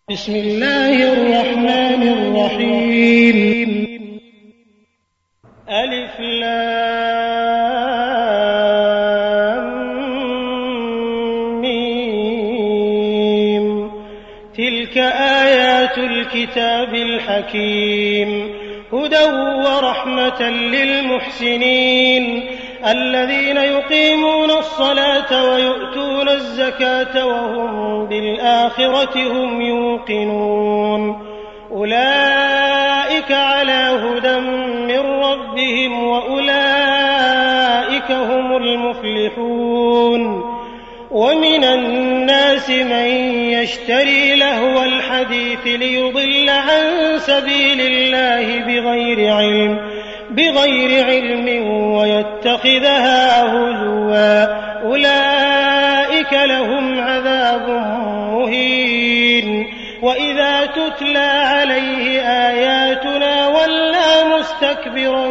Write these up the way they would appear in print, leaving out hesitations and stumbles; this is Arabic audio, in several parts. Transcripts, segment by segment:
بسم الله الرحمن الرحيم. ألف لام ميم. تلك آيات الكتاب الحكيم، هدى ورحمة للمحسنين الذين يقيمون الصلاة ويؤتون الزكاة وهم بالآخرة هم يوقنون. أولئك على هدى من ربهم وأولئك هم المفلحون. ومن الناس من يشتري لهو الحديث ليضل عن سبيل الله بغير علم ويتخذها هزوا، أولئك لهم عذاب مهين. وإذا تتلى عليه آياتنا ولى مستكبرا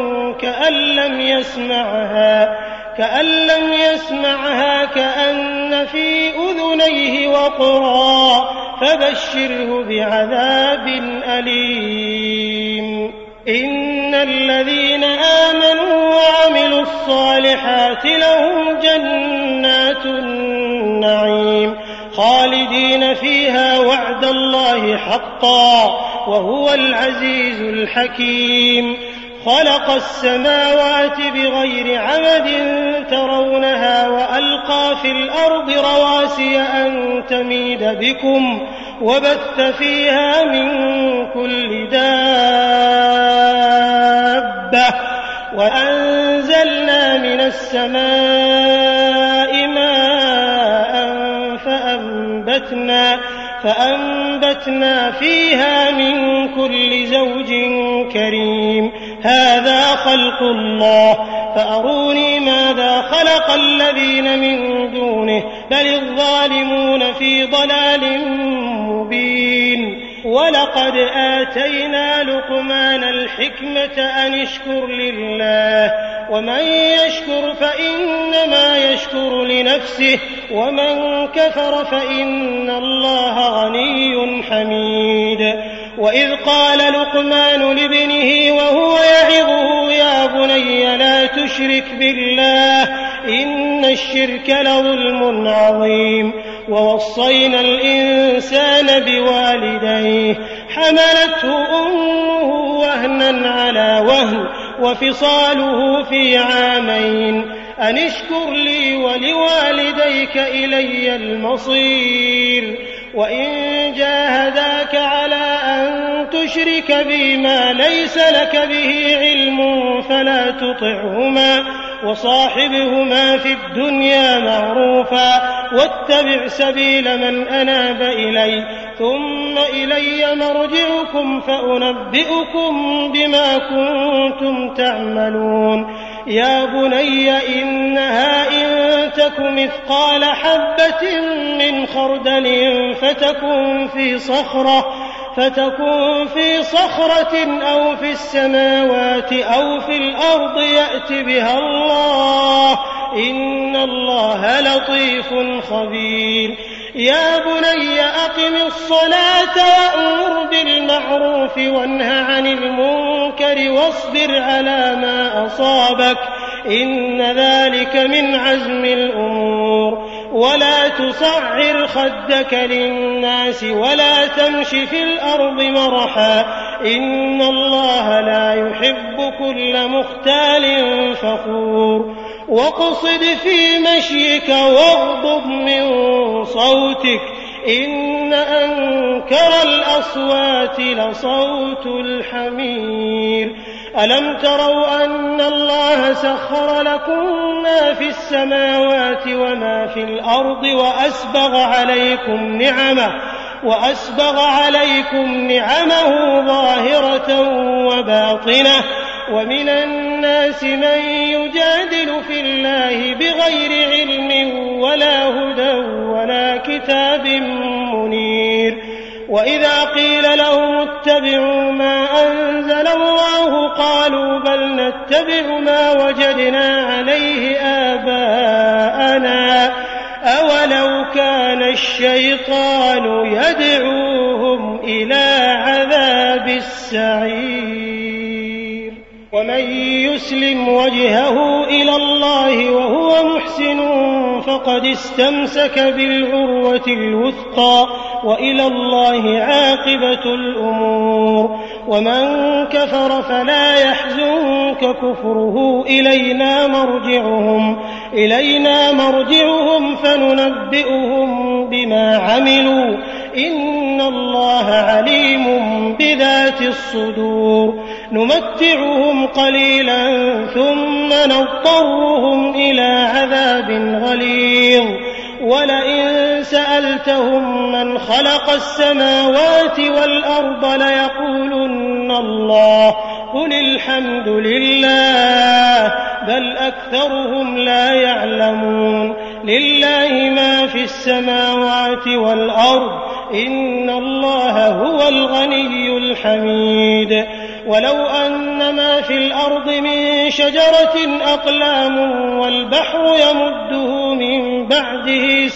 كأن لم يسمعها كأن في أذنيه وقرا، فبشره بعذاب أليم. إن الذين آمنوا وعملوا الصالحات لهم جنات النعيم خالدين فيها وعد الله حقا وهو العزيز الحكيم. خلق السماوات بغير عمد ترونها وألقى في الأرض رواسي أن تميد بكم وبث فيها من كل دابة، وأنزلنا من السماء ماء فأنبتنا فيها من كل زوج كريم. هذا خلق الله، فأروني ماذا خلق الذين من دونه، بل الظالمون في ضلال مبين. ولقد آتينا لقمان الحكمة أن اشكر لله، ومن يشكر فإنما يشكر لنفسه، ومن كفر فإن الله غني حميد. وإذ قال لقمان لابنه وهو يعظه يا بني لا تشرك بالله إن الشرك لظلم عظيم. ووصينا الإنسان بوالديه حملته أمه وهنا على وهن وفصاله في عامين أن اشكر لي ولوالديك إلي المصير. وإن جاهداك على أن تشرك بي ما ليس لك به علم فلا تطعهما، وصاحبهما في الدنيا معروفا، واتبع سبيل من أناب إلي، ثم إلي مرجعكم فأنبئكم بما كنتم تعملون. يا بني إنها إن تك مثقال حبة من خردل فتكن في صخرة أو في السماوات أو في الأرض يأت بها الله، إن الله لطيف خبير. يا بني أقم الصلاة وأمر بالمعروف وانه عن المنكر واصبر على ما أصابك، إن ذلك من عزم الأمور. ولا تصعر خدك للناس ولا تمش في الأرض مرحا، إن الله لا يحب كل مختال فخور. واقصد في مشيك واغضض من صوتك، إن أنكر الأصوات لصوت الحمير. ألم تروا أن الله سخر لكم ما في السماوات وما في الأرض وأسبغ عليكم نعمه ظاهرة وباطنة. ومن الناس من يجادل في الله بغير علم ولا هدى ولا كتاب منير. وإذا قيل لهم اتبعوا ما أنزل الله قالوا بل نتبع ما وجدنا عليه آباءنا أولو كان الشيطان يدعوهم إلى عذاب السعير. ومن يسلم وجهه إلى الله وهو محسن فقد استمسك بالعروة الوثقى وإلى الله عاقبة الأمور. ومن كفر فلا يحزنك كفره إلينا مرجعهم فننبئهم بما عملوا إن الله عليم بذات الصدور. نمتعهم قليلا ثم نضطرهم إلى عذاب غليظ. ولئن سألتهم من خلق السماوات والأرض ليقولن الله قل الحمد لله بل أكثرهم لا يعلمون. لله ما في السماوات والأرض إن الله هو الغني الحميد. ولو أن ما في الأرض من شجرة أقلام والبحر يمده من بعده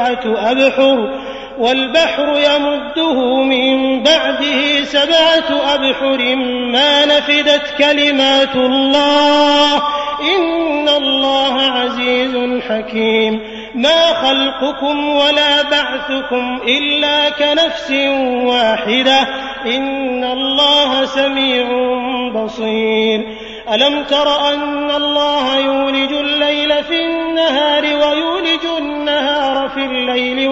سبعة أبحر ما نفدت كلمات الله إن الله عزيز حكيم. ما خلقكم ولا بعثكم إلا كنفس واحدة إن الله سميع بصير. ألم تر أن الله يولج الليل في النهار ويولج النهار في الليل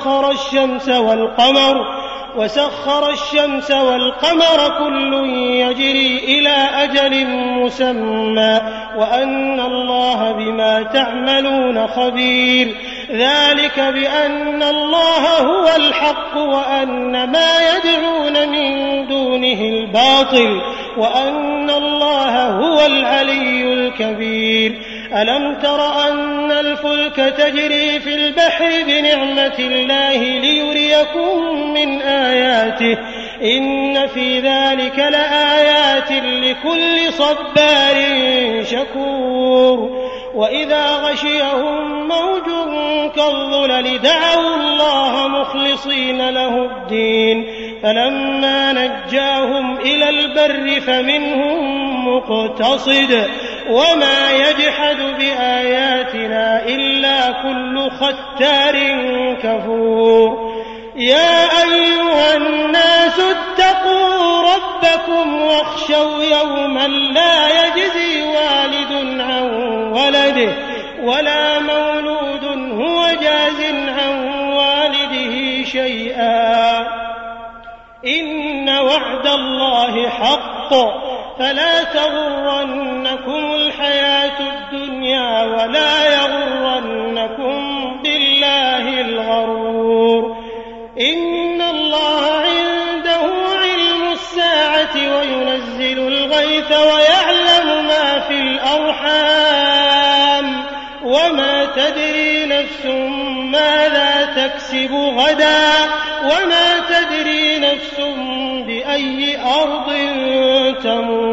وسخر الشمس والقمر كل يجري إلى أجل مسمى وأن الله بما تعملون خبير. ذلك بأن الله هو الحق وأن ما يدعون من دونه الباطل وأن الله هو العلي الكبير. ألم تر أن الفلك تجري في البحر بنعمة الله ليريكم من آياته إن في ذلك لآيات لكل صبار شكور. وإذا غشيهم موج كالظلل دعوا الله مخلصين له الدين فلما نجاهم إلى البر فمنهم مقتصد وما يجحد بآياتنا إلا كل ختار كفور. يا أيها الناس اتقوا ربكم واخشوا يوما لا يجزي والد عن ولده ولا مولود هو جاز عن والده شيئا إن وعد الله حق فلا تغرنكم الحياة الدنيا ولا يغرنكم بالله الغرور. إن الله عنده علم الساعة وينزل الغيث ويعلم ما في الأرحام وما تدري نفس ماذا تكسب غدا وما تدري نفس بأي أرض تموت.